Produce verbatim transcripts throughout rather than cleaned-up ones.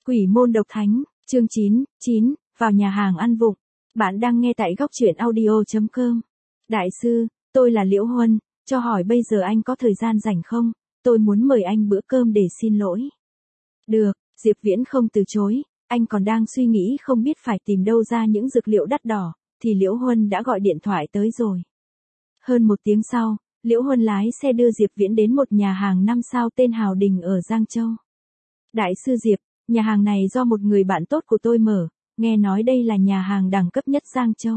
Quỷ môn độc thánh, chương chín, chín, vào nhà hàng ăn vụng. Bạn đang nghe tại góc truyện audio.com. Đại sư, tôi là Liễu Huân, cho hỏi bây giờ anh có thời gian rảnh không? Tôi muốn mời anh bữa cơm để xin lỗi. Được, Diệp Viễn không từ chối, anh còn đang suy nghĩ không biết phải tìm đâu ra những dược liệu đắt đỏ, thì Liễu Huân đã gọi điện thoại tới rồi. Hơn một tiếng sau, Liễu Huân lái xe đưa Diệp Viễn đến một nhà hàng năm sao tên Hào Đình ở Giang Châu. Đại sư Diệp, nhà hàng này do một người bạn tốt của tôi mở, nghe nói đây là nhà hàng đẳng cấp nhất Giang Châu.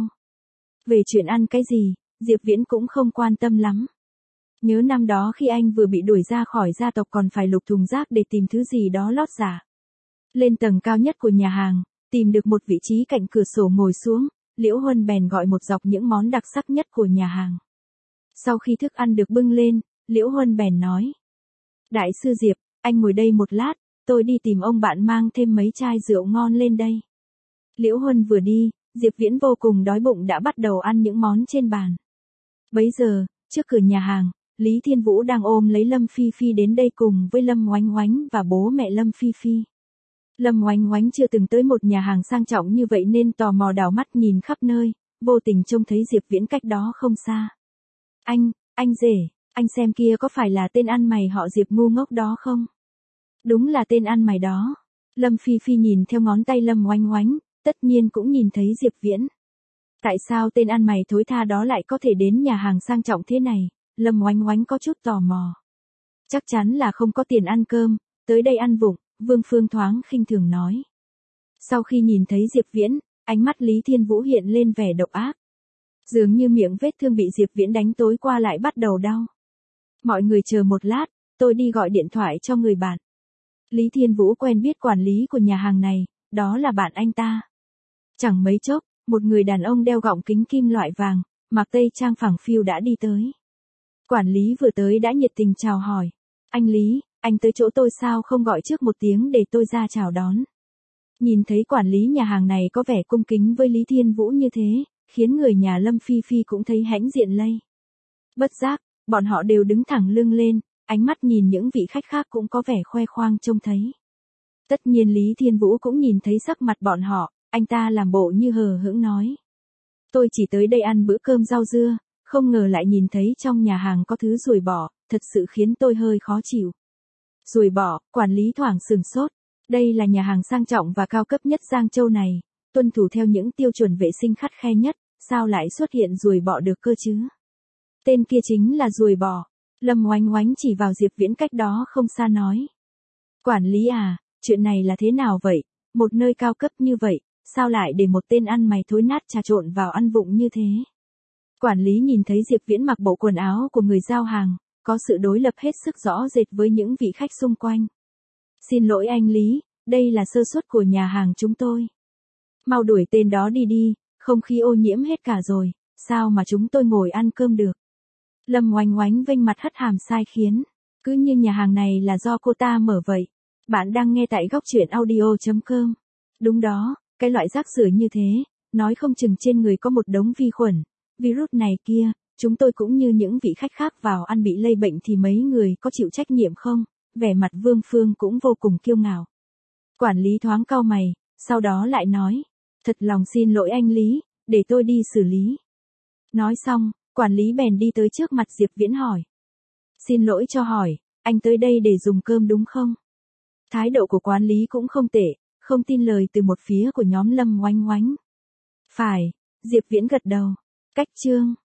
Về chuyện ăn cái gì, Diệp Viễn cũng không quan tâm lắm. Nhớ năm đó khi anh vừa bị đuổi ra khỏi gia tộc còn phải lục thùng rác để tìm thứ gì đó lót giả. Lên tầng cao nhất của nhà hàng, tìm được một vị trí cạnh cửa sổ ngồi xuống, Liễu Huân bèn gọi một dọc những món đặc sắc nhất của nhà hàng. Sau khi thức ăn được bưng lên, Liễu Huân bèn nói. Đại sư Diệp, anh ngồi đây một lát, tôi đi tìm ông bạn mang thêm mấy chai rượu ngon lên đây. Liễu Huân vừa đi, Diệp Viễn vô cùng đói bụng đã bắt đầu ăn những món trên bàn. Bấy giờ, trước cửa nhà hàng, Lý Thiên Vũ đang ôm lấy Lâm Phi Phi đến đây cùng với Lâm Oánh Oánh và bố mẹ Lâm Phi Phi. Lâm Oánh Oánh chưa từng tới một nhà hàng sang trọng như vậy nên tò mò đảo mắt nhìn khắp nơi, vô tình trông thấy Diệp Viễn cách đó không xa. Anh, anh rể, anh xem kia có phải là tên ăn mày họ Diệp ngu ngốc đó không? Đúng là tên ăn mày đó. Lâm Phi Phi nhìn theo ngón tay Lâm Oánh Oánh, tất nhiên cũng nhìn thấy Diệp Viễn. Tại sao tên ăn mày thối tha đó lại có thể đến nhà hàng sang trọng thế này? Lâm Oánh Oánh có chút tò mò. Chắc chắn là không có tiền ăn cơm, tới đây ăn vụng, Vương Phương thoáng khinh thường nói. Sau khi nhìn thấy Diệp Viễn, ánh mắt Lý Thiên Vũ hiện lên vẻ độc ác. Dường như miệng vết thương bị Diệp Viễn đánh tối qua lại bắt đầu đau. Mọi người chờ một lát, tôi đi gọi điện thoại cho người bạn. Lý Thiên Vũ quen biết quản lý của nhà hàng này, đó là bạn anh ta. Chẳng mấy chốc, một người đàn ông đeo gọng kính kim loại vàng, mặc tây trang phẳng phiu đã đi tới. Quản lý vừa tới đã nhiệt tình chào hỏi. Anh Lý, anh tới chỗ tôi sao không gọi trước một tiếng để tôi ra chào đón. Nhìn thấy quản lý nhà hàng này có vẻ cung kính với Lý Thiên Vũ như thế, khiến người nhà Lâm Phi Phi cũng thấy hãnh diện lây. Bất giác, bọn họ đều đứng thẳng lưng lên, ánh mắt nhìn những vị khách khác cũng có vẻ khoe khoang trông thấy. Tất nhiên Lý Thiên Vũ cũng nhìn thấy sắc mặt bọn họ, anh ta làm bộ như hờ hững nói. Tôi chỉ tới đây ăn bữa cơm rau dưa, không ngờ lại nhìn thấy trong nhà hàng có thứ ruồi bọ, thật sự khiến tôi hơi khó chịu. Ruồi bọ, quản lý thoảng sửng sốt. Đây là nhà hàng sang trọng và cao cấp nhất Giang Châu này, tuân thủ theo những tiêu chuẩn vệ sinh khắt khe nhất, sao lại xuất hiện ruồi bọ được cơ chứ? Tên kia chính là ruồi bọ. Lâm Oánh Oánh chỉ vào Diệp Viễn cách đó không xa nói. Quản lý à, chuyện này là thế nào vậy? Một nơi cao cấp như vậy, sao lại để một tên ăn mày thối nát trà trộn vào ăn vụng như thế? Quản lý nhìn thấy Diệp Viễn mặc bộ quần áo của người giao hàng, có sự đối lập hết sức rõ rệt với những vị khách xung quanh. Xin lỗi anh Lý, đây là sơ suất của nhà hàng chúng tôi. Mau đuổi tên đó đi đi, không khí ô nhiễm hết cả rồi, sao mà chúng tôi ngồi ăn cơm được? Lâm Oánh Oánh vênh mặt hất hàm sai khiến, cứ như nhà hàng này là do cô ta mở vậy. Bạn đang nghe tại góc truyện audio.com. Đúng đó, cái loại rác rưởi như thế, nói không chừng trên người có một đống vi khuẩn, virus này kia, chúng tôi cũng như những vị khách khác vào ăn bị lây bệnh thì mấy người có chịu trách nhiệm không? Vẻ mặt Vương Phương cũng vô cùng kiêu ngạo. Quản lý thoáng cau mày, sau đó lại nói, thật lòng xin lỗi anh Lý, để tôi đi xử lý. Nói xong, quản lý bèn đi tới trước mặt Diệp Viễn hỏi. Xin lỗi cho hỏi, anh tới đây để dùng cơm đúng không? Thái độ của quản lý cũng không tệ, không tin lời từ một phía của nhóm Lâm Oánh Oánh. Phải, Diệp Viễn gật đầu. Cách chương